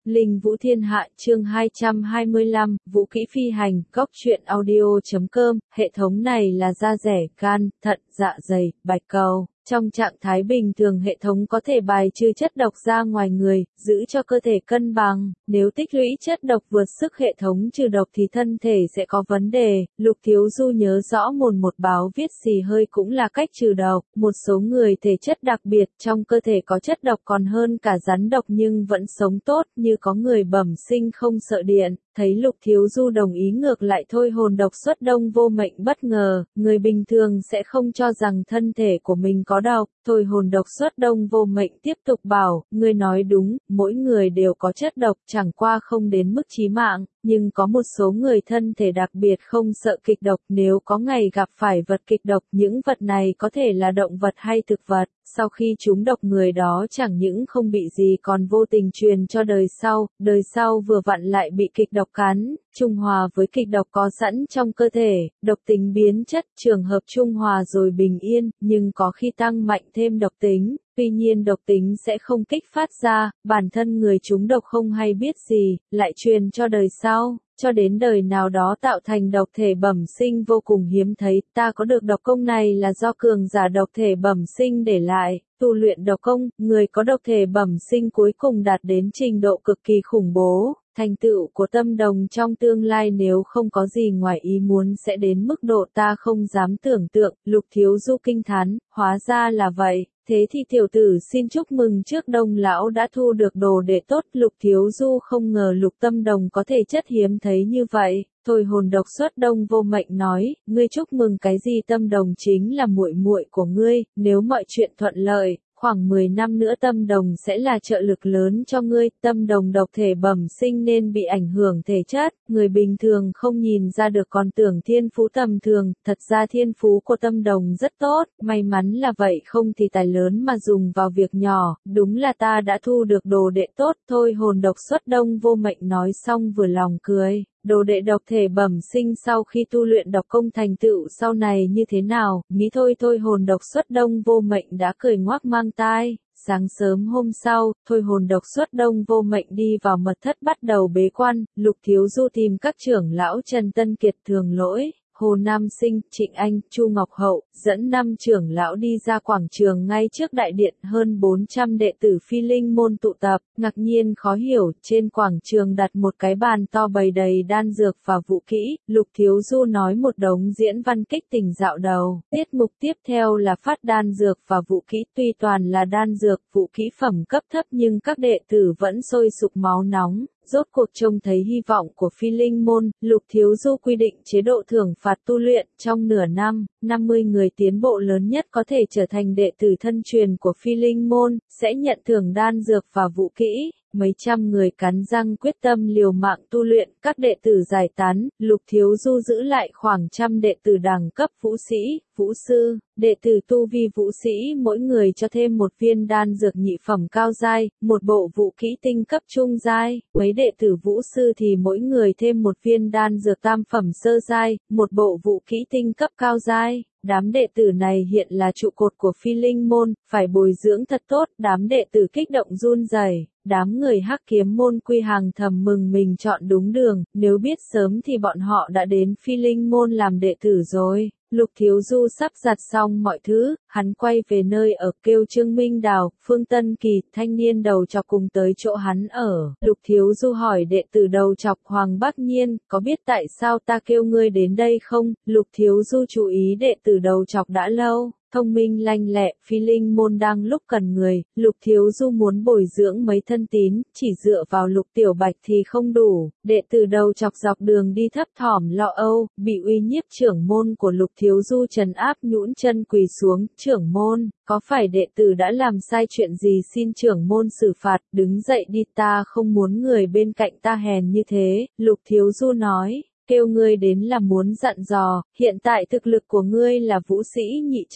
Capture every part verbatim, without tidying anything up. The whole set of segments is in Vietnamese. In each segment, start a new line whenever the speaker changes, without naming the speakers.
Linh Vũ Thiên Hạ chương hai trăm hai mươi lăm, Vũ Kỹ Phi Hành, Góc truyện audio.com, hệ thống này là da rẻ, gan, thận, dạ dày, bạch cầu. Trong trạng thái bình thường hệ thống có thể bài trừ chất độc ra ngoài người, giữ cho cơ thể cân bằng. Nếu tích lũy chất độc vượt sức hệ thống trừ độc thì thân thể sẽ có vấn đề. Lục Thiếu Du nhớ rõ mồn một báo viết xì hơi cũng là cách trừ độc. Một số người thể chất đặc biệt trong cơ thể có chất độc còn hơn cả rắn độc nhưng vẫn sống tốt, như có người bẩm sinh không sợ điện. Thấy Lục Thiếu Du đồng ý ngược lại thôi hồn độc xuất đông vô mệnh bất ngờ, người bình thường sẽ không cho rằng thân thể của mình có độc. Thôi hồn độc xuất đông vô mệnh tiếp tục bảo, ngươi nói đúng, mỗi người đều có chất độc, chẳng qua không đến mức chí mạng, nhưng có một số người thân thể đặc biệt không sợ kịch độc, nếu có ngày gặp phải vật kịch độc, những vật này có thể là động vật hay thực vật. Sau khi trúng độc người đó chẳng những không bị gì còn vô tình truyền cho đời sau, đời sau vừa vặn lại bị kịch độc cắn, trung hòa với kịch độc có sẵn trong cơ thể, độc tính biến chất, trường hợp trung hòa rồi bình yên, nhưng có khi tăng mạnh thêm độc tính, tuy nhiên độc tính sẽ không kích phát ra, bản thân người trúng độc không hay biết gì, lại truyền cho đời sau. Cho đến đời nào đó tạo thành độc thể bẩm sinh vô cùng hiếm thấy, ta có được độc công này là do cường giả độc thể bẩm sinh để lại. Tu luyện độc công, người có độc thể bẩm sinh cuối cùng đạt đến trình độ cực kỳ khủng bố. Thành tựu của tâm đồng trong tương lai nếu không có gì ngoài ý muốn sẽ đến mức độ ta không dám tưởng tượng. Lục Thiếu Du kinh thán, hóa ra là vậy. Thế thì tiểu tử xin chúc mừng trước Đông lão đã thu được đồ đệ tốt. Lục Thiếu Du không ngờ Lục Tâm Đồng có thể chất hiếm thấy như vậy. Thôi hồn độc xuất đông vô mệnh nói, ngươi chúc mừng cái gì? Tâm Đồng chính là muội muội của ngươi, nếu mọi chuyện thuận lợi, khoảng mười năm nữa Tâm Đồng sẽ là trợ lực lớn cho ngươi. Tâm Đồng độc thể bẩm sinh nên bị ảnh hưởng thể chất, người bình thường không nhìn ra được còn tưởng thiên phú tầm thường, thật ra thiên phú của Tâm Đồng rất tốt, may mắn là vậy không thì tài lớn mà dùng vào việc nhỏ, đúng là ta đã thu được đồ đệ tốt. Thôi hồn độc xuất đông vô mệnh nói xong vừa lòng cười. Đồ đệ độc thể bẩm sinh sau khi tu luyện độc công thành tựu sau này như thế nào, nghĩ thôi thôi hồn độc xuất đông vô mệnh đã cười ngoác mang tai. Sáng sớm hôm sau, thôi hồn độc xuất đông vô mệnh đi vào mật thất bắt đầu bế quan. Lục Thiếu Du tìm các trưởng lão Trần Tân Kiệt, Thường Lỗi, Hồ Nam Sinh, Trịnh Anh, Chu Ngọc Hậu, dẫn năm trưởng lão đi ra quảng trường ngay trước đại điện. Hơn bốn trăm đệ tử Phi Linh môn tụ tập, ngạc nhiên khó hiểu, trên quảng trường đặt một cái bàn to bày đầy đan dược và vũ kỹ. Lục Thiếu Du nói một đống diễn văn kích tình dạo đầu. Tiết mục tiếp theo là phát đan dược và vũ kỹ, tuy toàn là đan dược, vũ kỹ phẩm cấp thấp nhưng các đệ tử vẫn sôi sục máu nóng. Rốt cuộc trông thấy hy vọng của Phi Linh môn, Lục Thiếu Du quy định chế độ thưởng phạt tu luyện, trong nửa năm, năm mươi người tiến bộ lớn nhất có thể trở thành đệ tử thân truyền của Phi Linh môn, sẽ nhận thưởng đan dược và vũ kỹ. Mấy trăm người cắn răng quyết tâm liều mạng tu luyện, các đệ tử giải tán, Lục Thiếu Du giữ lại khoảng trăm đệ tử đẳng cấp vũ sĩ, vũ sư, đệ tử tu vi vũ sĩ mỗi người cho thêm một viên đan dược nhị phẩm cao giai, một bộ vũ kỹ tinh cấp trung giai, mấy đệ tử vũ sư thì mỗi người thêm một viên đan dược tam phẩm sơ giai, một bộ vũ kỹ tinh cấp cao giai. Đám đệ tử này hiện là trụ cột của Phi Linh môn, phải bồi dưỡng thật tốt. Đám đệ tử kích động run rẩy. Đám người Hắc Kiếm môn quy hàng thầm mừng mình chọn đúng đường, nếu biết sớm thì bọn họ đã đến Phi Linh môn làm đệ tử rồi. Lục Thiếu Du sắp giặt xong mọi thứ, hắn quay về nơi ở, kêu Trương Minh Đào, Phương Tân Kỳ, thanh niên đầu chọc cùng tới chỗ hắn ở. Lục Thiếu Du hỏi đệ tử đầu chọc Hoàng Bắc Nhiên, có biết tại sao ta kêu ngươi đến đây không? Lục Thiếu Du chú ý đệ tử đầu chọc đã lâu. Thông minh lanh lẹ, Phi Linh môn đang lúc cần người, Lục Thiếu Du muốn bồi dưỡng mấy thân tín, chỉ dựa vào Lục Tiểu Bạch thì không đủ. Đệ tử đầu chọc dọc đường đi thấp thỏm lo âu, bị uy nhiếp trưởng môn của Lục Thiếu Du trấn áp, nhũn chân quỳ xuống. Trưởng môn, có phải đệ tử đã làm sai chuyện gì? Xin trưởng môn xử phạt. Đứng dậy đi, ta không muốn người bên cạnh ta hèn như thế. Lục Thiếu Du nói. Kêu ngươi đến là muốn dặn dò, hiện tại thực lực của ngươi là vũ sĩ nhị trọng,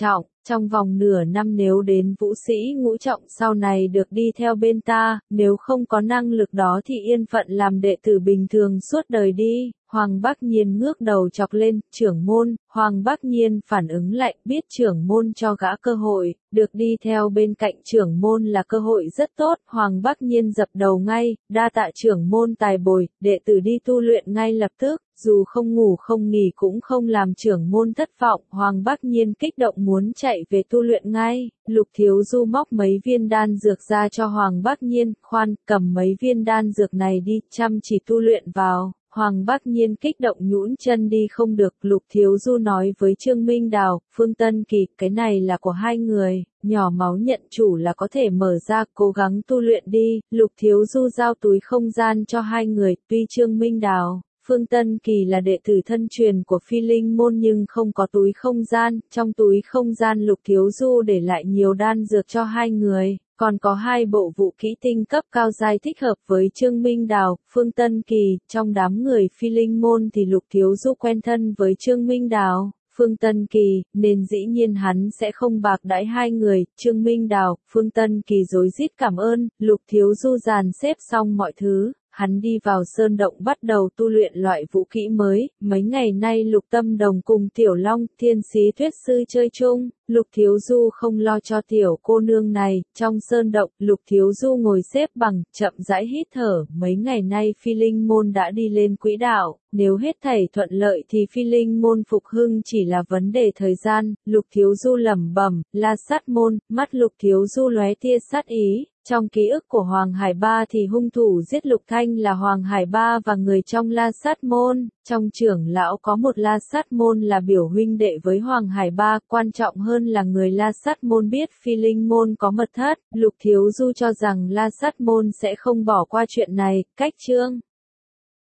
Trong vòng nửa năm nếu đến vũ sĩ ngũ trọng sau này được đi theo bên ta, nếu không có năng lực đó thì yên phận làm đệ tử bình thường suốt đời đi. Hoàng Bác Nhiên ngước đầu chọc lên, trưởng môn. Hoàng Bác Nhiên phản ứng lại, biết trưởng môn cho gã cơ hội, được đi theo bên cạnh trưởng môn là cơ hội rất tốt. Hoàng Bác Nhiên dập đầu ngay, đa tạ trưởng môn tài bồi, đệ tử đi tu luyện ngay lập tức. Dù không ngủ không nghỉ cũng không làm trưởng môn thất vọng, Hoàng Bác Nhiên kích động muốn chạy về tu luyện ngay. Lục Thiếu Du móc mấy viên đan dược ra cho Hoàng Bác Nhiên, khoan, cầm mấy viên đan dược này đi, chăm chỉ tu luyện vào. Hoàng Bác Nhiên kích động nhũn chân đi không được, Lục Thiếu Du nói với Trương Minh Đào, Phương Tân Kỳ, cái này là của hai người, nhỏ máu nhận chủ là có thể mở ra, cố gắng tu luyện đi. Lục Thiếu Du giao túi không gian cho hai người, tuy Trương Minh Đào, Phương Tân Kỳ là đệ tử thân truyền của Phi Linh môn nhưng không có túi không gian, trong túi không gian Lục Thiếu Du để lại nhiều đan dược cho hai người. Còn có hai bộ vũ kỹ tinh cấp cao giai thích hợp với Trương Minh Đào, Phương Tân Kỳ, trong đám người Phi Linh môn thì Lục Thiếu Du quen thân với Trương Minh Đào, Phương Tân Kỳ, nên dĩ nhiên hắn sẽ không bạc đãi hai người. Trương Minh Đào, Phương Tân Kỳ rối rít cảm ơn. Lục Thiếu Du dàn xếp xong mọi thứ, hắn đi vào sơn động bắt đầu tu luyện loại vũ kỹ mới. Mấy ngày nay Lục Tâm Đồng cùng Tiểu Long, Thiên Sĩ Thuyết Sư chơi chung, Lục Thiếu Du không lo cho tiểu cô nương này. Trong sơn động, Lục Thiếu Du ngồi xếp bằng, chậm rãi hít thở. Mấy ngày nay Phi Linh môn đã đi lên quỹ đạo, nếu hết thảy thuận lợi thì Phi Linh môn phục hưng chỉ là vấn đề thời gian. Lục Thiếu Du lẩm bẩm, La Sát môn, mắt Lục Thiếu Du lóe tia sát ý. Trong ký ức của Hoàng Hải Ba thì hung thủ giết Lục Thanh là Hoàng Hải Ba và người trong La Sát môn. Trong trưởng lão có một La Sát môn là biểu huynh đệ với Hoàng Hải Ba, quan trọng hơn là người La Sát môn biết Phi Linh môn có mật thất. Lục Thiếu Du cho rằng La Sát môn sẽ không bỏ qua chuyện này. Cách chương